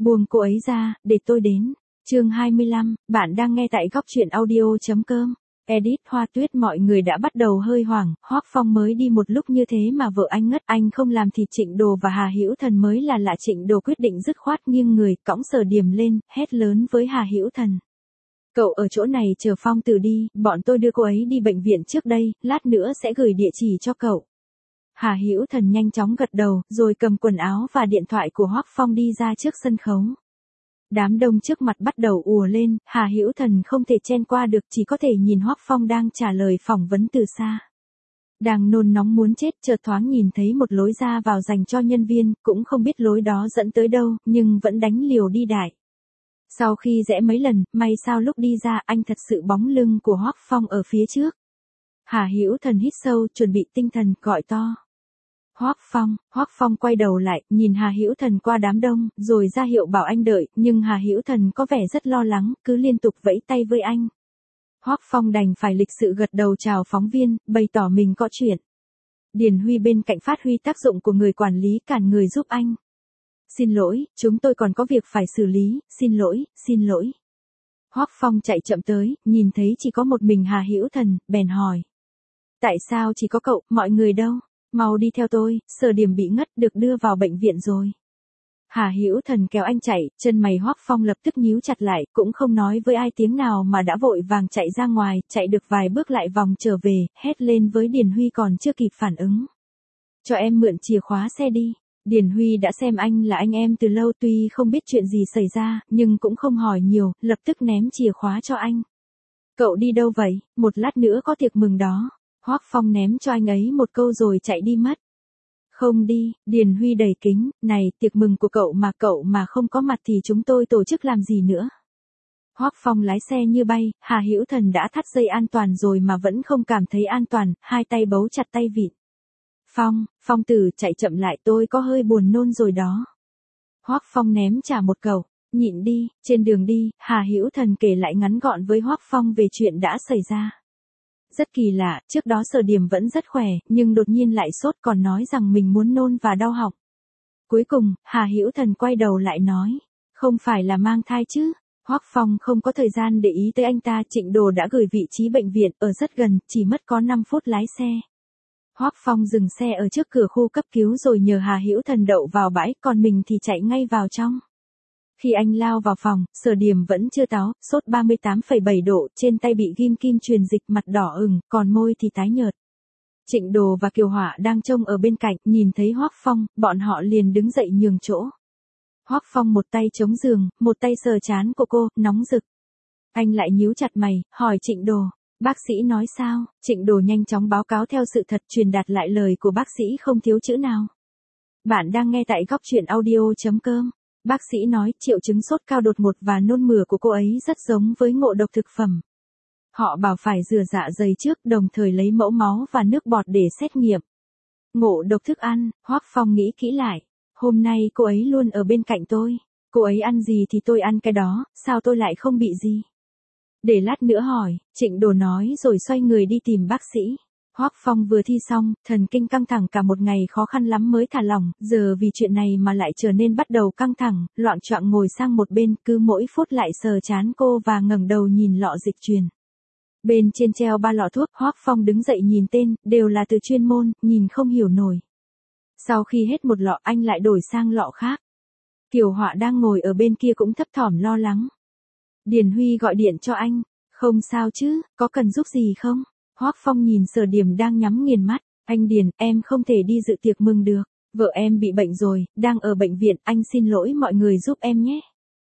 Buông cô ấy ra, để tôi đến. Chương 25, bạn đang nghe tại góc truyện audio.com. Edit Hoa Tuyết. Mọi người đã bắt đầu hơi hoảng, Hoắc Phong mới đi một lúc như thế mà vợ anh ngất, anh không làm thì Trịnh Đồ và Hà Hữu Thần mới là lạ. Trịnh Đồ quyết định dứt khoát nghiêng người, cõng Sở Điểm lên, hét lớn với Hà Hữu Thần. Cậu ở chỗ này chờ Phong Tử đi, bọn tôi đưa cô ấy đi bệnh viện trước đây, lát nữa sẽ gửi địa chỉ cho cậu. Hà Hữu Thần nhanh chóng gật đầu, rồi cầm quần áo và điện thoại của Hoắc Phong đi ra trước sân khấu. Đám đông trước mặt bắt đầu ùa lên, Hà Hữu Thần không thể chen qua được, chỉ có thể nhìn Hoắc Phong đang trả lời phỏng vấn từ xa. Đang nôn nóng muốn chết, chợt thoáng nhìn thấy một lối ra vào dành cho nhân viên, cũng không biết lối đó dẫn tới đâu, nhưng vẫn đánh liều đi đại. Sau khi rẽ mấy lần, may sao lúc đi ra anh thật sự bóng lưng của Hoắc Phong ở phía trước. Hà Hữu Thần hít sâu, chuẩn bị tinh thần, gọi to. Hoắc Phong quay đầu lại, nhìn Hà Hữu Thần qua đám đông, rồi ra hiệu bảo anh đợi, nhưng Hà Hữu Thần có vẻ rất lo lắng, cứ liên tục vẫy tay với anh. Hoắc Phong đành phải lịch sự gật đầu chào phóng viên, bày tỏ mình có chuyện. Điền Huy bên cạnh phát huy tác dụng của người quản lý, cản người giúp anh. Xin lỗi, chúng tôi còn có việc phải xử lý, xin lỗi. Hoắc Phong chạy chậm tới, nhìn thấy chỉ có một mình Hà Hữu Thần, bèn hỏi. Tại sao chỉ có cậu, mọi người đâu? Mau đi theo tôi, Sở Điểm bị ngất, được đưa vào bệnh viện rồi. Hà Hữu Thần kéo anh chạy, chân mày Hoắc Phong lập tức nhíu chặt lại, cũng không nói với ai tiếng nào mà đã vội vàng chạy ra ngoài, chạy được vài bước lại vòng trở về, hét lên với Điền Huy còn chưa kịp phản ứng. Cho em mượn chìa khóa xe đi. Điền Huy đã xem anh là anh em từ lâu, tuy không biết chuyện gì xảy ra, nhưng cũng không hỏi nhiều, lập tức ném chìa khóa cho anh. Cậu đi đâu vậy? Một lát nữa có tiệc mừng đó. Hoắc Phong ném cho anh ấy một câu rồi chạy đi mất. Không đi, Điền Huy đầy kính, này, tiệc mừng của cậu mà không có mặt thì chúng tôi tổ chức làm gì nữa. Hoắc Phong lái xe như bay, Hà Hữu Thần đã thắt dây an toàn rồi mà vẫn không cảm thấy an toàn, hai tay bấu chặt tay vịn. Phong Tử, chạy chậm lại, tôi có hơi buồn nôn rồi đó. Hoắc Phong ném trả một câu, nhịn đi. Trên đường đi, Hà Hữu Thần kể lại ngắn gọn với Hoắc Phong về chuyện đã xảy ra. Rất kỳ lạ, trước đó Sở Điểm vẫn rất khỏe, nhưng đột nhiên lại sốt, còn nói rằng mình muốn nôn và đau họng. Cuối cùng, Hà Hữu Thần quay đầu lại nói, không phải là mang thai chứ? Hoắc Phong không có thời gian để ý tới anh ta, Trịnh Đồ đã gửi vị trí bệnh viện, ở rất gần, chỉ mất có 5 phút lái xe. Hoắc Phong dừng xe ở trước cửa khu cấp cứu rồi nhờ Hà Hữu Thần đậu vào bãi, còn mình thì chạy ngay vào trong. Khi anh lao vào phòng, Sở Điểm vẫn chưa táo, sốt 38,7 độ, trên tay bị ghim kim truyền dịch, mặt đỏ ửng, còn môi thì tái nhợt. Trịnh Đồ và Kiều Họa đang trông ở bên cạnh, nhìn thấy Hoắc Phong, bọn họ liền đứng dậy nhường chỗ. Hoắc Phong một tay chống giường, một tay sờ trán của cô, nóng rực. Anh lại nhíu chặt mày, hỏi Trịnh Đồ, bác sĩ nói sao? Trịnh Đồ nhanh chóng báo cáo theo sự thật, truyền đạt lại lời của bác sĩ không thiếu chữ nào. Bạn đang nghe tại góc truyện audio.com. Bác sĩ nói triệu chứng sốt cao đột ngột và nôn mửa của cô ấy rất giống với ngộ độc thực phẩm. Họ bảo phải rửa dạ dày trước, đồng thời lấy mẫu máu và nước bọt để xét nghiệm. Ngộ độc thức ăn, Hoắc Phong nghĩ kỹ lại. Hôm nay cô ấy luôn ở bên cạnh tôi. Cô ấy ăn gì thì tôi ăn cái đó, sao tôi lại không bị gì? Để lát nữa hỏi, Trịnh Đồ nói rồi xoay người đi tìm bác sĩ. Hoắc Phong vừa thi xong, thần kinh căng thẳng cả một ngày khó khăn lắm mới thả lỏng, giờ vì chuyện này mà lại trở nên bắt đầu căng thẳng, loạng choạng ngồi sang một bên, cứ mỗi phút lại sờ trán cô và ngẩng đầu nhìn lọ dịch truyền. Bên trên treo 3 lọ thuốc, Hoắc Phong đứng dậy nhìn tên, đều là từ chuyên môn, nhìn không hiểu nổi. Sau khi hết một lọ, anh lại đổi sang lọ khác. Kiều Họa đang ngồi ở bên kia cũng thấp thỏm lo lắng. Điền Huy gọi điện cho anh, không sao chứ, có cần giúp gì không? Hoắc Phong nhìn Sở Điểm đang nhắm nghiền mắt, anh Điền, em không thể đi dự tiệc mừng được, vợ em bị bệnh rồi, đang ở bệnh viện, anh xin lỗi mọi người giúp em nhé.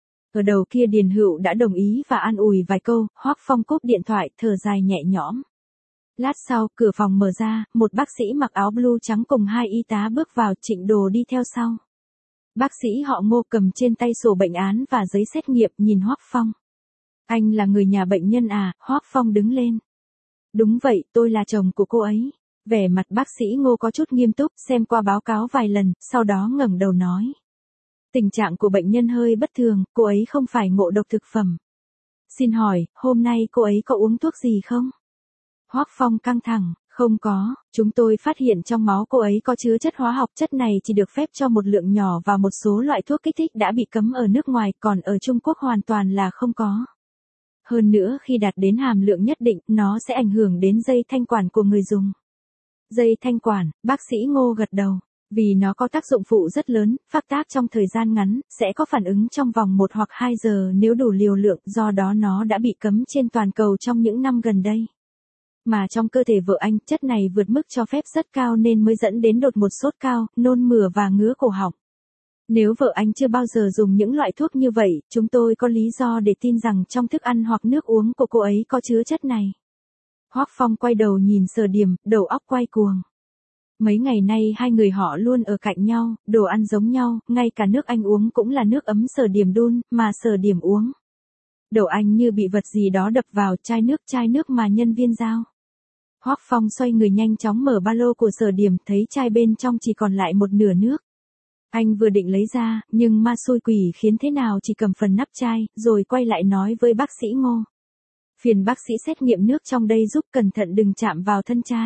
Ở đầu kia Điền Hữu đã đồng ý và an ủi vài câu, Hoắc Phong cúp điện thoại, thở dài nhẹ nhõm. Lát sau, cửa phòng mở ra, một bác sĩ mặc áo blue trắng cùng 2 y tá bước vào, Trịnh Đồ đi theo sau. Bác sĩ họ Ngô cầm trên tay sổ bệnh án và giấy xét nghiệm, nhìn Hoắc Phong. Anh là người nhà bệnh nhân à? Hoắc Phong đứng lên. Đúng vậy, tôi là chồng của cô ấy. Vẻ mặt bác sĩ Ngô có chút nghiêm túc, xem qua báo cáo vài lần, sau đó ngẩng đầu nói. Tình trạng của bệnh nhân hơi bất thường, cô ấy không phải ngộ độc thực phẩm. Xin hỏi, hôm nay cô ấy có uống thuốc gì không? Hoắc Phong căng thẳng, Không có, chúng tôi phát hiện trong máu cô ấy có chứa chất hóa học, chất này chỉ được phép cho một lượng nhỏ và một số loại thuốc kích thích đã bị cấm ở nước ngoài, còn ở Trung Quốc hoàn toàn là không có. Hơn nữa khi đạt đến hàm lượng nhất định, nó sẽ ảnh hưởng đến dây thanh quản của người dùng. Dây thanh quản, bác sĩ Ngô gật đầu. Vì nó có tác dụng phụ rất lớn, phát tác trong thời gian ngắn, sẽ có phản ứng trong vòng 1 hoặc 2 giờ nếu đủ liều lượng, do đó nó đã bị cấm trên toàn cầu trong những năm gần đây. Mà trong cơ thể vợ anh, chất này vượt mức cho phép rất cao nên mới dẫn đến đột ngột sốt cao, nôn mửa và ngứa cổ họng. Nếu vợ anh chưa bao giờ dùng những loại thuốc như vậy, chúng tôi có lý do để tin rằng trong thức ăn hoặc nước uống của cô ấy có chứa chất này. Hoắc Phong quay đầu nhìn Sở Điểm, đầu óc quay cuồng. Mấy ngày nay hai người họ luôn ở cạnh nhau, đồ ăn giống nhau, ngay cả nước anh uống cũng là nước ấm Sở Điểm đun, mà Sở Điểm uống. Đầu anh như bị vật gì đó đập vào, chai nước mà nhân viên giao. Hoắc Phong xoay người nhanh chóng mở ba lô của Sở Điểm, thấy chai bên trong chỉ còn lại một nửa nước. Anh vừa định lấy ra, nhưng ma xui quỷ khiến thế nào chỉ cầm phần nắp chai, rồi quay lại nói với bác sĩ Ngô. Phiền bác sĩ xét nghiệm nước trong đây giúp, cẩn thận đừng chạm vào thân chai.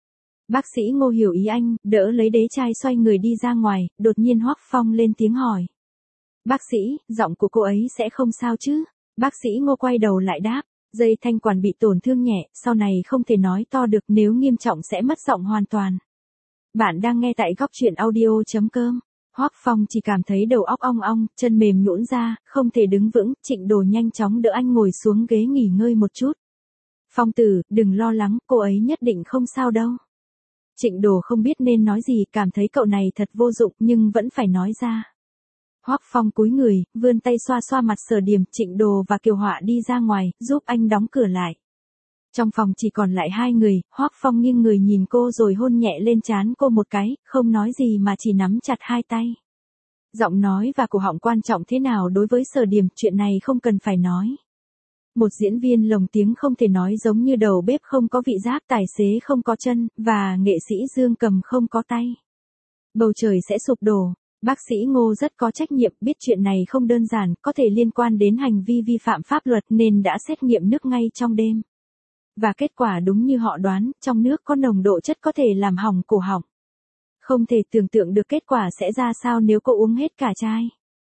Bác sĩ Ngô hiểu ý anh, đỡ lấy đế chai xoay người đi ra ngoài, đột nhiên Hoắc Phong lên tiếng hỏi. Bác sĩ, giọng của cô ấy sẽ không sao chứ? Bác sĩ Ngô quay đầu lại đáp, dây thanh quản bị tổn thương nhẹ, sau này không thể nói to được, nếu nghiêm trọng sẽ mất giọng hoàn toàn. Bạn đang nghe tại góc truyện audio.com. Hoắc Phong chỉ cảm thấy đầu óc ong ong, chân mềm nhũn ra, không thể đứng vững, Trịnh Đồ nhanh chóng đỡ anh ngồi xuống ghế nghỉ ngơi một chút. Phong tử, đừng lo lắng, cô ấy nhất định không sao đâu. Trịnh Đồ không biết nên nói gì, cảm thấy cậu này thật vô dụng nhưng vẫn phải nói ra. Hoắc Phong cúi người, vươn tay xoa xoa mặt Sở Điểm, Trịnh Đồ và Kiều Họa đi ra ngoài, giúp anh đóng cửa lại. Trong phòng chỉ còn lại hai người, Hoắc Phong nghiêng người nhìn cô rồi hôn nhẹ lên trán cô một cái, không nói gì mà chỉ nắm chặt hai tay. Giọng nói và cổ họng quan trọng thế nào đối với Sở Điểm, chuyện này không cần phải nói. Một diễn viên lồng tiếng không thể nói giống như đầu bếp không có vị giác, tài xế không có chân, và nghệ sĩ dương cầm không có tay. Bầu trời sẽ sụp đổ. Bác sĩ Ngô rất có trách nhiệm, biết chuyện này không đơn giản, có thể liên quan đến hành vi vi phạm pháp luật nên đã xét nghiệm nước ngay trong đêm. Và kết quả đúng như họ đoán, trong nước có nồng độ chất có thể làm hỏng cổ họng. Không thể tưởng tượng được kết quả sẽ ra sao nếu cô uống hết cả chai.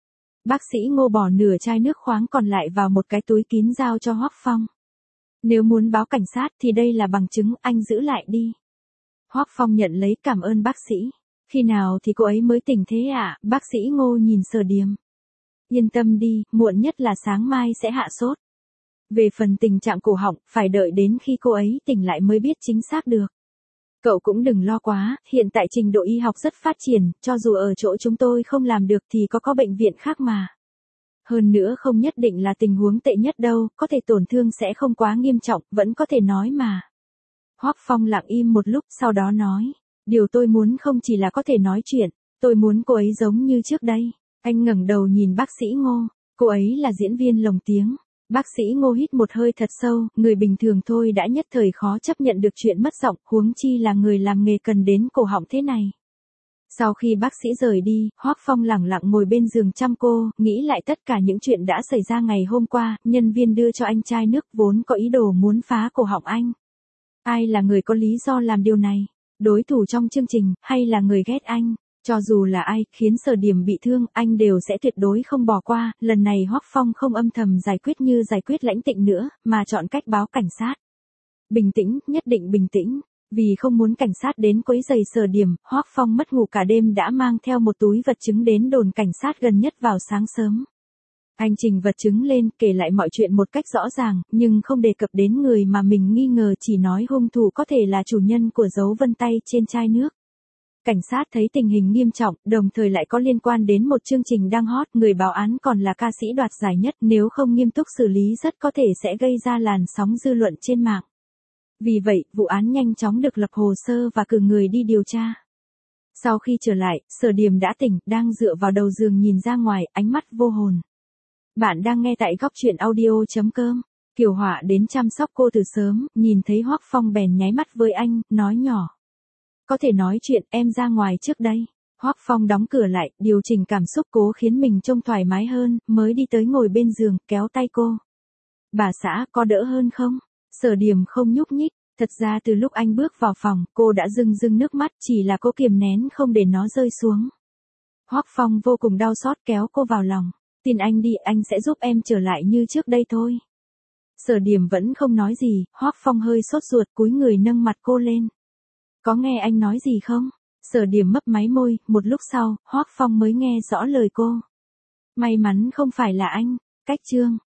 Bác sĩ Ngô bỏ nửa chai nước khoáng còn lại vào một cái túi kín giao cho Hoắc Phong. Nếu muốn báo cảnh sát thì đây là bằng chứng, anh giữ lại đi. Hoắc Phong nhận lấy, cảm ơn bác sĩ. Khi nào thì cô ấy mới tỉnh thế ạ? Bác sĩ Ngô nhìn Sở Điểm. Yên tâm đi, muộn nhất là sáng mai sẽ hạ sốt. Về phần tình trạng cổ họng, phải đợi đến khi cô ấy tỉnh lại mới biết chính xác được. Cậu cũng đừng lo quá, hiện tại trình độ y học rất phát triển, cho dù ở chỗ chúng tôi không làm được thì có bệnh viện khác mà. Hơn nữa không nhất định là tình huống tệ nhất đâu, có thể tổn thương sẽ không quá nghiêm trọng, vẫn có thể nói mà. Hoắc Phong lặng im một lúc, sau đó nói, điều tôi muốn không chỉ là có thể nói chuyện, tôi muốn cô ấy giống như trước đây. Anh ngẩng đầu nhìn bác sĩ Ngô, cô ấy là diễn viên lồng tiếng. Bác sĩ Ngô hít một hơi thật sâu, người bình thường thôi đã nhất thời khó chấp nhận được chuyện mất giọng, huống chi là người làm nghề cần đến cổ họng thế này. Sau khi bác sĩ rời đi, Hoắc Phong lẳng lặng ngồi bên giường chăm cô, nghĩ lại tất cả những chuyện đã xảy ra ngày hôm qua, nhân viên đưa cho anh chai nước vốn có ý đồ muốn phá cổ họng anh. Ai là người có lý do làm điều này? Đối thủ trong chương trình, hay là người ghét anh? Cho dù là ai, khiến Sở Điểm bị thương, anh đều sẽ tuyệt đối không bỏ qua, lần này Hoắc Phong không âm thầm giải quyết như giải quyết Lãnh Tịnh nữa, mà chọn cách báo cảnh sát. Bình tĩnh, nhất định bình tĩnh. Vì không muốn cảnh sát đến quấy rầy Sở Điểm, Hoắc Phong mất ngủ cả đêm đã mang theo một túi vật chứng đến đồn cảnh sát gần nhất vào sáng sớm. Anh trình vật chứng lên, kể lại mọi chuyện một cách rõ ràng, nhưng không đề cập đến người mà mình nghi ngờ, chỉ nói hung thủ có thể là chủ nhân của dấu vân tay trên chai nước. Cảnh sát thấy tình hình nghiêm trọng, đồng thời lại có liên quan đến một chương trình đang hot, người báo án còn là ca sĩ đoạt giải nhất, nếu không nghiêm túc xử lý rất có thể sẽ gây ra làn sóng dư luận trên mạng. Vì vậy, vụ án nhanh chóng được lập hồ sơ và cử người đi điều tra. Sau khi trở lại, Sở Điểm đã tỉnh, đang dựa vào đầu giường nhìn ra ngoài, ánh mắt vô hồn. Bạn đang nghe tại góc truyện audio.com. Kiều Họa đến chăm sóc cô từ sớm, nhìn thấy Hoắc Phong bèn nháy mắt với anh, nói nhỏ. Có thể nói chuyện, em ra ngoài trước đây. Hoắc Phong đóng cửa lại, điều chỉnh cảm xúc cố khiến mình trông thoải mái hơn, mới đi tới ngồi bên giường, kéo tay cô. Bà xã, có đỡ hơn không? Sở Điểm không nhúc nhích, Thật ra từ lúc anh bước vào phòng, cô đã rưng rưng nước mắt, chỉ là cô kiềm nén không để nó rơi xuống. Hoắc Phong vô cùng đau xót kéo cô vào lòng. Tin anh đi, anh sẽ giúp em trở lại như trước đây thôi. Sở Điểm vẫn không nói gì, Hoắc Phong hơi sốt ruột cúi người nâng mặt cô lên. Có nghe anh nói gì không? Sở Điểm mấp máy môi, một lúc sau, Hoắc Phong mới nghe rõ lời cô. May mắn không phải là anh, cách chương.